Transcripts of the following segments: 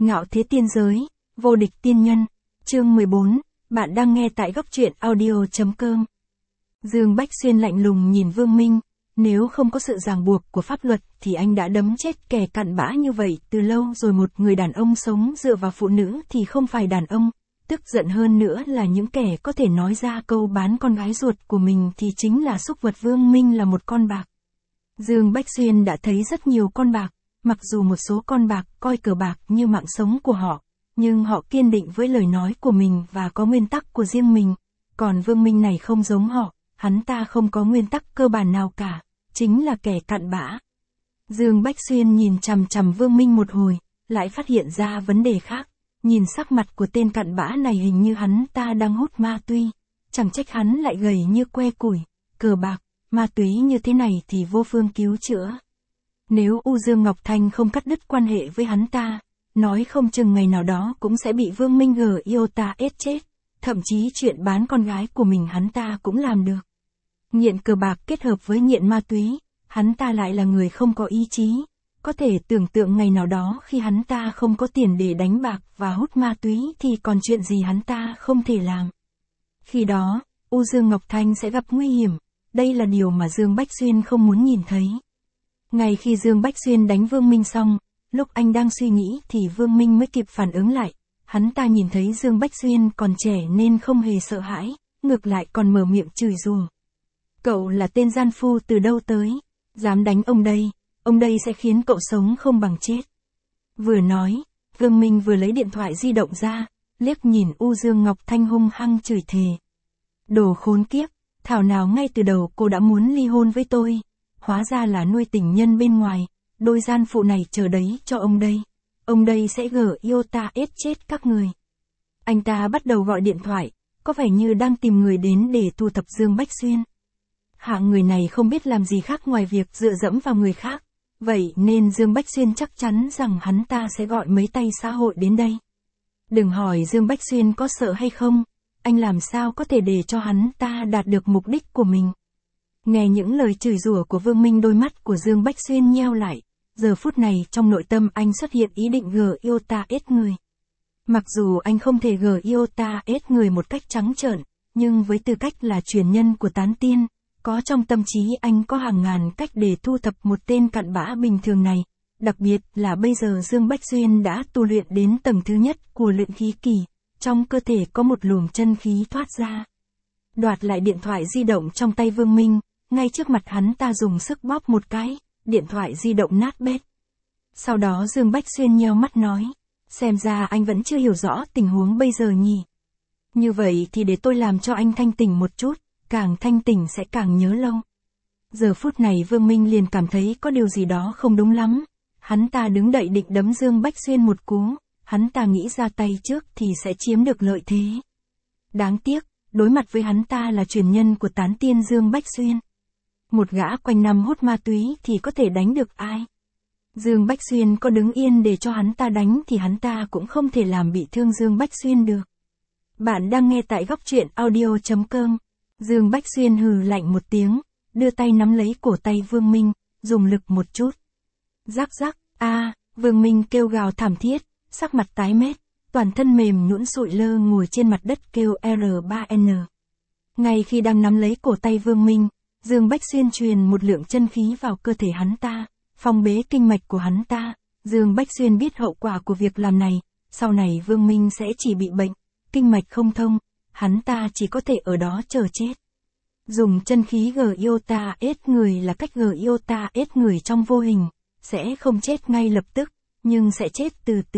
Ngạo thế tiên giới, vô địch tiên nhân, chương 14, bạn đang nghe tại góc truyện audio.com. Dương Bách Xuyên lạnh lùng nhìn Vương Minh, nếu không có sự ràng buộc của pháp luật thì anh đã đấm chết kẻ cặn bã như vậy từ lâu rồi. Một người đàn ông sống dựa vào phụ nữ thì không phải đàn ông, tức giận hơn nữa là những kẻ có thể nói ra câu bán con gái ruột của mình thì chính là súc vật. Vương Minh là một con bạc. Dương Bách Xuyên đã thấy rất nhiều con bạc. Mặc dù một số con bạc coi cờ bạc như mạng sống của họ, nhưng họ kiên định với lời nói của mình và có nguyên tắc của riêng mình. Còn Vương Minh này không giống họ, hắn ta không có nguyên tắc cơ bản nào cả, chính là kẻ cặn bã. Dương Bách Xuyên nhìn chằm chằm Vương Minh một hồi, lại phát hiện ra vấn đề khác. Nhìn sắc mặt của tên cặn bã này hình như hắn ta đang hút ma túy, chẳng trách hắn lại gầy như que củi. Cờ bạc, ma túy như thế này thì vô phương cứu chữa. Nếu U Dương Ngọc Thanh không cắt đứt quan hệ với hắn ta, nói không chừng ngày nào đó cũng sẽ bị Vương Minh Iota ết chết, thậm chí chuyện bán con gái của mình hắn ta cũng làm được. Nghiện cờ bạc kết hợp với nghiện ma túy, hắn ta lại là người không có ý chí, có thể tưởng tượng ngày nào đó khi hắn ta không có tiền để đánh bạc và hút ma túy thì còn chuyện gì hắn ta không thể làm. Khi đó, U Dương Ngọc Thanh sẽ gặp nguy hiểm, đây là điều mà Dương Bách Xuyên không muốn nhìn thấy. Ngay khi Dương Bách Xuyên đánh Vương Minh xong, lúc anh đang suy nghĩ thì Vương Minh mới kịp phản ứng lại. Hắn ta nhìn thấy Dương Bách Xuyên còn trẻ nên không hề sợ hãi, ngược lại còn mở miệng chửi rủa. Cậu là tên gian phu từ đâu tới, dám đánh ông đây sẽ khiến cậu sống không bằng chết. Vừa nói, Vương Minh vừa lấy điện thoại di động ra, liếc nhìn U Dương Ngọc Thanh hung hăng chửi thề. Đồ khốn kiếp, thảo nào ngay từ đầu cô đã muốn ly hôn với tôi. Hóa ra là nuôi tình nhân bên ngoài, đôi gian phụ này chờ đấy cho ông đây sẽ Iota ết chết các người. Anh ta bắt đầu gọi điện thoại, có vẻ như đang tìm người đến để thu thập Dương Bách Xuyên. Hạng người này không biết làm gì khác ngoài việc dựa dẫm vào người khác, vậy nên Dương Bách Xuyên chắc chắn rằng hắn ta sẽ gọi mấy tay xã hội đến đây. Đừng hỏi Dương Bách Xuyên có sợ hay không, anh làm sao có thể để cho hắn ta đạt được mục đích của mình. Nghe những lời chửi rủa của Vương Minh, đôi mắt của Dương Bách Xuyên nheo lại, giờ phút này trong nội tâm anh xuất hiện ý định Iota ết người. Mặc dù anh không thể Iota ết người một cách trắng trợn, nhưng với tư cách là truyền nhân của tán tiên, có trong tâm trí anh có hàng ngàn cách để thu thập một tên cặn bã bình thường này, đặc biệt là bây giờ Dương Bách Xuyên đã tu luyện đến tầng thứ nhất của luyện khí kỳ, trong cơ thể có một luồng chân khí thoát ra. Đoạt lại điện thoại di động trong tay Vương Minh, ngay trước mặt hắn ta dùng sức bóp một cái, điện thoại di động nát bét. Sau đó Dương Bách Xuyên nheo mắt nói, xem ra anh vẫn chưa hiểu rõ tình huống bây giờ nhỉ. Như vậy thì để tôi làm cho anh thanh tỉnh một chút, càng thanh tỉnh sẽ càng nhớ lâu. Giờ phút này Vương Minh liền cảm thấy có điều gì đó không đúng lắm. Hắn ta đứng đậy định đấm Dương Bách Xuyên một cú, hắn ta nghĩ ra tay trước thì sẽ chiếm được lợi thế. Đáng tiếc, đối mặt với hắn ta là truyền nhân của tán tiên Dương Bách Xuyên. Một gã quanh năm hút ma túy thì có thể đánh được ai? Dương Bách Xuyên có đứng yên để cho hắn ta đánh thì hắn ta cũng không thể làm bị thương Dương Bách Xuyên được. Bạn đang nghe tại góc truyện audio.com. Dương Bách Xuyên hừ lạnh một tiếng, đưa tay nắm lấy cổ tay Vương Minh, dùng lực một chút. Rắc rắc, Vương Minh kêu gào thảm thiết, sắc mặt tái mét, toàn thân mềm nhũn sụi lơ ngồi trên mặt đất kêu R3N. Ngay khi đang nắm lấy cổ tay Vương Minh, Dương Bách Xuyên truyền một lượng chân khí vào cơ thể hắn ta, phong bế kinh mạch của hắn ta. Dương Bách Xuyên biết hậu quả của việc làm này, sau này Vương Minh sẽ chỉ bị bệnh, kinh mạch không thông, hắn ta chỉ có thể ở đó chờ chết. Dùng chân khí Iota ết người là cách Iota ết người trong vô hình, sẽ không chết ngay lập tức, nhưng sẽ chết từ từ.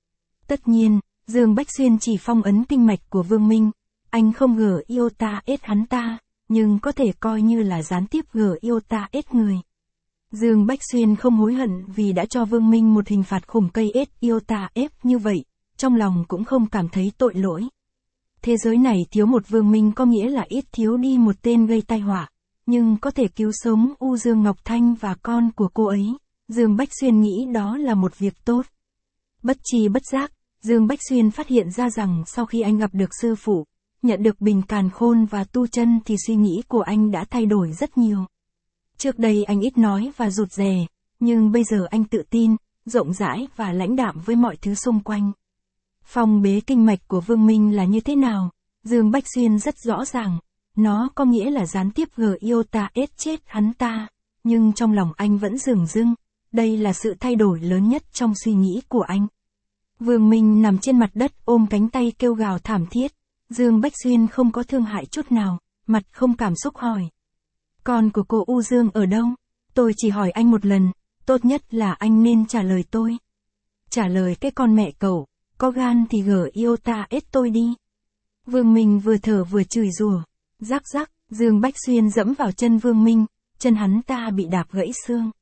Tất nhiên, Dương Bách Xuyên chỉ phong ấn kinh mạch của Vương Minh, anh không Iota ết hắn ta, nhưng có thể coi như là gián tiếp Iota ết người. Dương Bách Xuyên không hối hận vì đã cho Vương Minh một hình phạt khủng cây Iota ép như vậy, trong lòng cũng không cảm thấy tội lỗi. Thế giới này thiếu một Vương Minh có nghĩa là ít thiếu đi một tên gây tai họa, nhưng có thể cứu sống U Dương Ngọc Thanh và con của cô ấy, Dương Bách Xuyên nghĩ đó là một việc tốt. Bất tri bất giác, Dương Bách Xuyên phát hiện ra rằng sau khi anh gặp được sư phụ, nhận được bình càn khôn và tu chân thì suy nghĩ của anh đã thay đổi rất nhiều. Trước đây anh ít nói và rụt rè, nhưng bây giờ anh tự tin, rộng rãi và lãnh đạm với mọi thứ xung quanh. Phong bế kinh mạch của Vương Minh là như thế nào? Dương Bách Xuyên rất rõ ràng. Nó có nghĩa là gián tiếp Iota chết hắn ta. Nhưng trong lòng anh vẫn dửng dưng. Đây là sự thay đổi lớn nhất trong suy nghĩ của anh. Vương Minh nằm trên mặt đất ôm cánh tay kêu gào thảm thiết. Dương Bách Xuyên không có thương hại chút nào, mặt không cảm xúc hỏi. Con của cô U Dương ở đâu? Tôi chỉ hỏi anh một lần, tốt nhất là anh nên trả lời tôi. Trả lời cái con mẹ cậu, có gan thì Iota tôi đi. Vương Minh vừa thở vừa chửi rủa. Rắc rắc, Dương Bách Xuyên dẫm vào chân Vương Minh, chân hắn ta bị đạp gãy xương.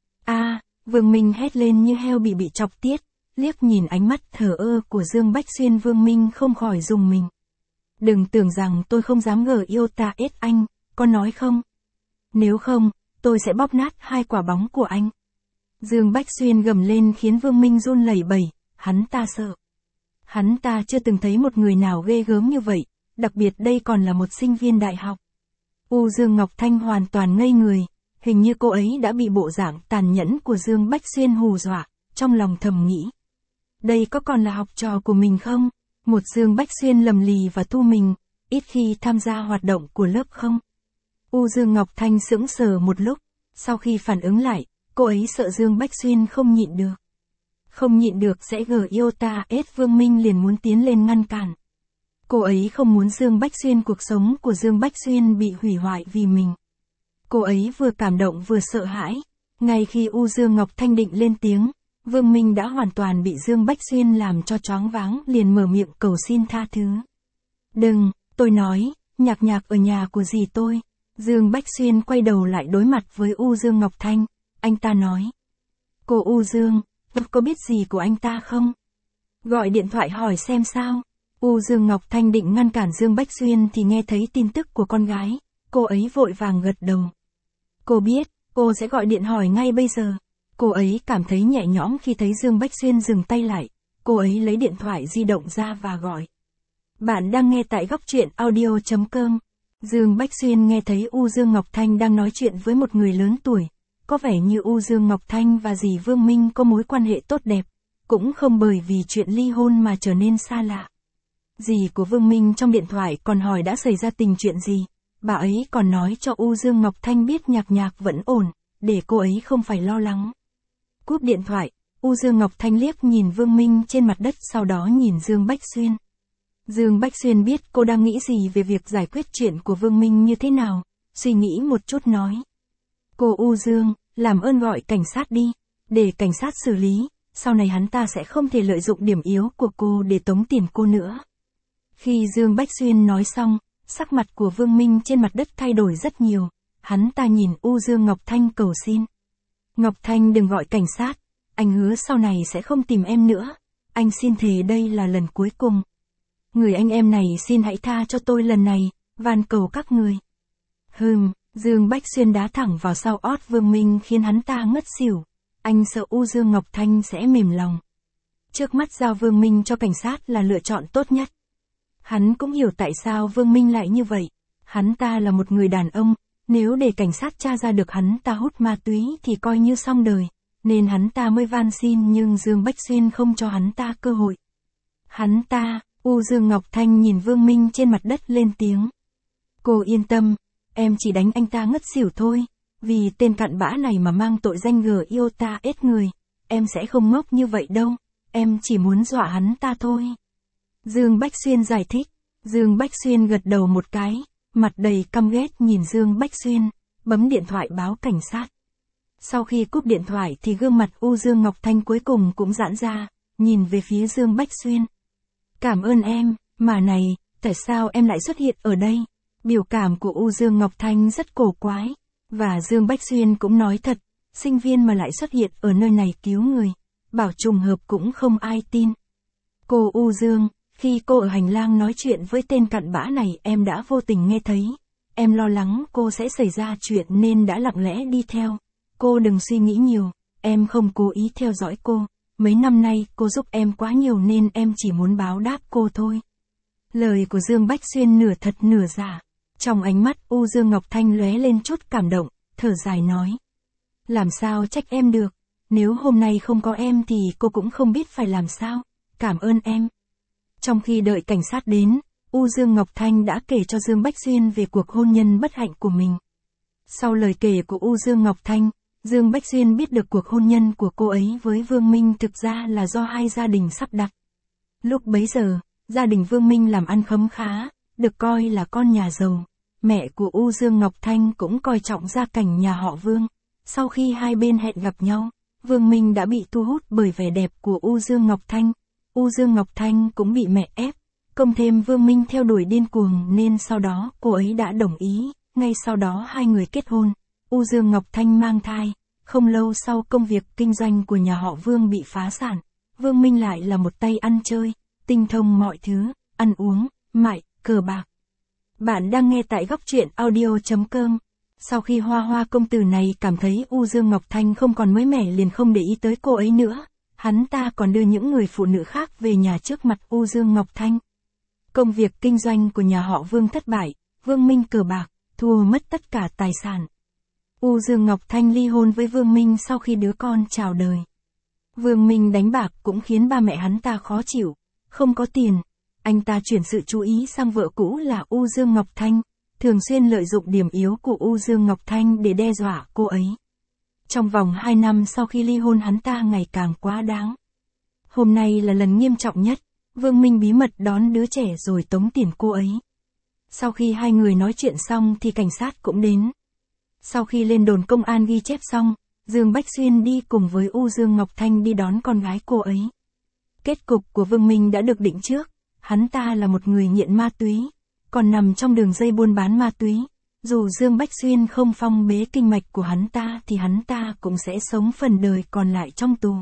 Vương Minh hét lên như heo bị chọc tiết, liếc nhìn ánh mắt thờ ơ của Dương Bách Xuyên. Vương Minh không khỏi rùng mình. Đừng tưởng rằng tôi không dám Iota anh, có nói không? Nếu không, tôi sẽ bóp nát 2 quả bóng của anh. Dương Bách Xuyên gầm lên khiến Vương Minh run lẩy bẩy, hắn ta sợ. Hắn ta chưa từng thấy một người nào ghê gớm như vậy, đặc biệt đây còn là một sinh viên đại học. U Dương Ngọc Thanh hoàn toàn ngây người, hình như cô ấy đã bị bộ dạng tàn nhẫn của Dương Bách Xuyên hù dọa, trong lòng thầm nghĩ. Đây có còn là học trò của mình không? Một Dương Bách Xuyên lầm lì và thu mình, ít khi tham gia hoạt động của lớp không? U Dương Ngọc Thanh sững sờ một lúc, sau khi phản ứng lại, cô ấy sợ Dương Bách Xuyên không nhịn được. Không nhịn được sẽ Iota Vương Minh liền muốn tiến lên ngăn cản. Cô ấy không muốn Dương Bách Xuyên cuộc sống của Dương Bách Xuyên bị hủy hoại vì mình. Cô ấy vừa cảm động vừa sợ hãi. Ngay khi U Dương Ngọc Thanh định lên tiếng, Vương Minh đã hoàn toàn bị Dương Bách Xuyên làm cho choáng váng, liền mở miệng cầu xin tha thứ. Đừng, tôi nói, nhạc ở nhà của dì tôi. Dương Bách Xuyên quay đầu lại đối mặt với U Dương Ngọc Thanh, anh ta nói. Cô U Dương, có biết gì của anh ta không? Gọi điện thoại hỏi xem sao. U Dương Ngọc Thanh định ngăn cản Dương Bách Xuyên thì nghe thấy tin tức của con gái, cô ấy vội vàng gật đầu. Cô biết, cô sẽ gọi điện hỏi ngay bây giờ. Cô ấy cảm thấy nhẹ nhõm khi thấy Dương Bách Xuyên dừng tay lại, cô ấy lấy điện thoại di động ra và gọi. Bạn đang nghe tại Góc Truyện Audio.com. Dương Bách Xuyên nghe thấy U Dương Ngọc Thanh đang nói chuyện với một người lớn tuổi. Có vẻ như U Dương Ngọc Thanh và dì Vương Minh có mối quan hệ tốt đẹp, cũng không bởi vì chuyện ly hôn mà trở nên xa lạ. Dì của Vương Minh trong điện thoại còn hỏi đã xảy ra tình chuyện gì, bà ấy còn nói cho U Dương Ngọc Thanh biết nhạc vẫn ổn, để cô ấy không phải lo lắng. Cúp điện thoại, U Dương Ngọc Thanh liếc nhìn Vương Minh trên mặt đất, sau đó nhìn Dương Bách Xuyên. Dương Bách Xuyên biết cô đang nghĩ gì về việc giải quyết chuyện của Vương Minh như thế nào, suy nghĩ một chút nói. Cô U Dương, làm ơn gọi cảnh sát đi, để cảnh sát xử lý, sau này hắn ta sẽ không thể lợi dụng điểm yếu của cô để tống tiền cô nữa. Khi Dương Bách Xuyên nói xong, sắc mặt của Vương Minh trên mặt đất thay đổi rất nhiều, hắn ta nhìn U Dương Ngọc Thanh cầu xin. Ngọc Thanh đừng gọi cảnh sát, anh hứa sau này sẽ không tìm em nữa, anh xin thề đây là lần cuối cùng. Người anh em này xin hãy tha cho tôi lần này, van cầu các người. Dương Bách Xuyên đá thẳng vào sau ót Vương Minh khiến hắn ta ngất xỉu, anh sợ U Dương Ngọc Thanh sẽ mềm lòng. Trước mắt giao Vương Minh cho cảnh sát là lựa chọn tốt nhất. Hắn cũng hiểu tại sao Vương Minh lại như vậy, hắn ta là một người đàn ông, nếu để cảnh sát tra ra được hắn ta hút ma túy thì coi như xong đời, nên hắn ta mới van xin, nhưng Dương Bách Xuyên không cho hắn ta cơ hội. Hắn ta, U Dương Ngọc Thanh nhìn Vương Minh trên mặt đất lên tiếng. Cô yên tâm, em chỉ đánh anh ta ngất xỉu thôi, vì tên cặn bã này mà mang tội danh Iota người, em sẽ không ngốc như vậy đâu, em chỉ muốn dọa hắn ta thôi. Dương Bách Xuyên giải thích. Dương Bách Xuyên gật đầu một cái, mặt đầy căm ghét nhìn Dương Bách Xuyên, bấm điện thoại báo cảnh sát. Sau khi cúp điện thoại thì gương mặt U Dương Ngọc Thanh cuối cùng cũng giãn ra, nhìn về phía Dương Bách Xuyên. Cảm ơn em, mà này, tại sao em lại xuất hiện ở đây? Biểu cảm của U Dương Ngọc Thanh rất cổ quái, và Dương Bách Xuyên cũng nói thật, sinh viên mà lại xuất hiện ở nơi này cứu người, bảo trùng hợp cũng không ai tin. Cô U Dương, khi cô ở hành lang nói chuyện với tên cặn bã này em đã vô tình nghe thấy, em lo lắng cô sẽ xảy ra chuyện nên đã lặng lẽ đi theo. Cô đừng suy nghĩ nhiều, em không cố ý theo dõi cô, mấy năm nay cô giúp em quá nhiều nên em chỉ muốn báo đáp cô thôi. Lời của Dương Bách Xuyên nửa thật nửa giả, trong ánh mắt U Dương Ngọc Thanh lóe lên chút cảm động, thở dài nói. Làm sao trách em được, Nếu hôm nay không có em thì cô cũng không biết phải làm sao. Cảm ơn em. Trong khi đợi cảnh sát đến, Dương Ngọc Thanh đã kể cho Dương Bách Xuyên về cuộc hôn nhân bất hạnh của mình. Sau lời kể của Dương Ngọc Thanh, Dương Bách Xuyên biết được cuộc hôn nhân của cô ấy với Vương Minh thực ra là do hai gia đình sắp đặt. Lúc bấy giờ, gia đình Vương Minh làm ăn khấm khá, được coi là con nhà giàu. Mẹ của Dương Ngọc Thanh cũng coi trọng gia cảnh nhà họ Vương. Sau khi hai bên hẹn gặp nhau, Vương Minh đã bị thu hút bởi vẻ đẹp của Dương Ngọc Thanh. Dương Ngọc Thanh cũng bị mẹ ép, cộng thêm Vương Minh theo đuổi điên cuồng nên sau đó cô ấy đã đồng ý. Ngay sau đó hai người kết hôn. Dương Ngọc Thanh mang thai. Không lâu sau công việc kinh doanh của nhà họ Vương bị phá sản. Vương Minh lại là một tay ăn chơi, tinh thông mọi thứ, ăn uống, mại, cờ bạc. Bạn đang nghe tại góc truyện audio.com. Sau khi Hoa công tử này cảm thấy Dương Ngọc Thanh không còn mới mẻ liền không để ý tới cô ấy nữa. Hắn ta còn đưa những người phụ nữ khác về nhà trước mặt Dương Ngọc Thanh. Công việc kinh doanh của nhà họ Vương thất bại, Vương Minh cờ bạc, thua mất tất cả tài sản. Dương Ngọc Thanh ly hôn với Vương Minh sau khi đứa con chào đời. Vương Minh đánh bạc cũng khiến ba mẹ hắn ta khó chịu, không có tiền. Anh ta chuyển sự chú ý sang vợ cũ là Dương Ngọc Thanh, thường xuyên lợi dụng điểm yếu của Dương Ngọc Thanh để đe dọa cô ấy. Trong vòng 2 năm sau khi ly hôn hắn ta ngày càng quá đáng. Hôm nay là lần nghiêm trọng nhất, Vương Minh bí mật đón đứa trẻ rồi tống tiền cô ấy. Sau khi hai người nói chuyện xong thì cảnh sát cũng đến. Sau khi lên đồn công an ghi chép xong, Dương Bách Xuyên đi cùng với Dương Ngọc Thanh đi đón con gái cô ấy. Kết cục của Vương Minh đã được định trước, hắn ta là một người nghiện ma túy, còn nằm trong đường dây buôn bán ma túy. Dù Dương Bách Xuyên không phong bế kinh mạch của hắn ta thì hắn ta cũng sẽ sống phần đời còn lại trong tù.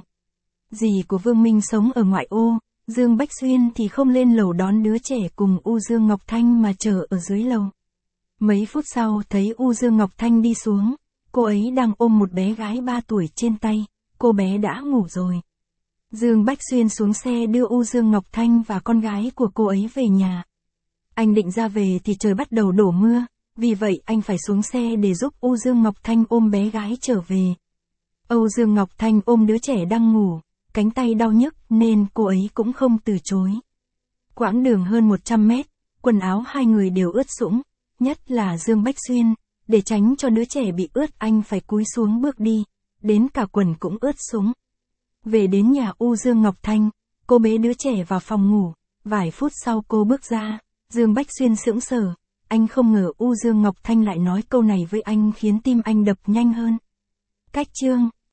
Dì của Vương Minh sống ở ngoại ô, Dương Bách Xuyên thì không lên lầu đón đứa trẻ cùng Dương Ngọc Thanh mà chờ ở dưới lầu. Mấy phút sau thấy Dương Ngọc Thanh đi xuống, cô ấy đang ôm một bé gái 3 tuổi trên tay, cô bé đã ngủ rồi. Dương Bách Xuyên xuống xe đưa Dương Ngọc Thanh và con gái của cô ấy về nhà. Anh định ra về thì trời bắt đầu đổ mưa, vì vậy anh phải xuống xe để giúp Dương Ngọc Thanh ôm bé gái trở về. Dương Ngọc Thanh ôm đứa trẻ đang ngủ, cánh tay đau nhức nên cô ấy cũng không từ chối. Quãng đường hơn 100 mét, quần áo hai người đều ướt sũng, nhất là Dương Bách Xuyên, để tránh cho đứa trẻ bị ướt anh phải cúi xuống bước đi, đến cả quần cũng ướt sũng. Về đến nhà Dương Ngọc Thanh, cô bế đứa trẻ vào phòng ngủ, vài phút sau cô bước ra, Dương Bách Xuyên sững sờ, anh không ngờ Dương Ngọc Thanh lại nói câu này với anh khiến tim anh đập nhanh hơn. Cách chương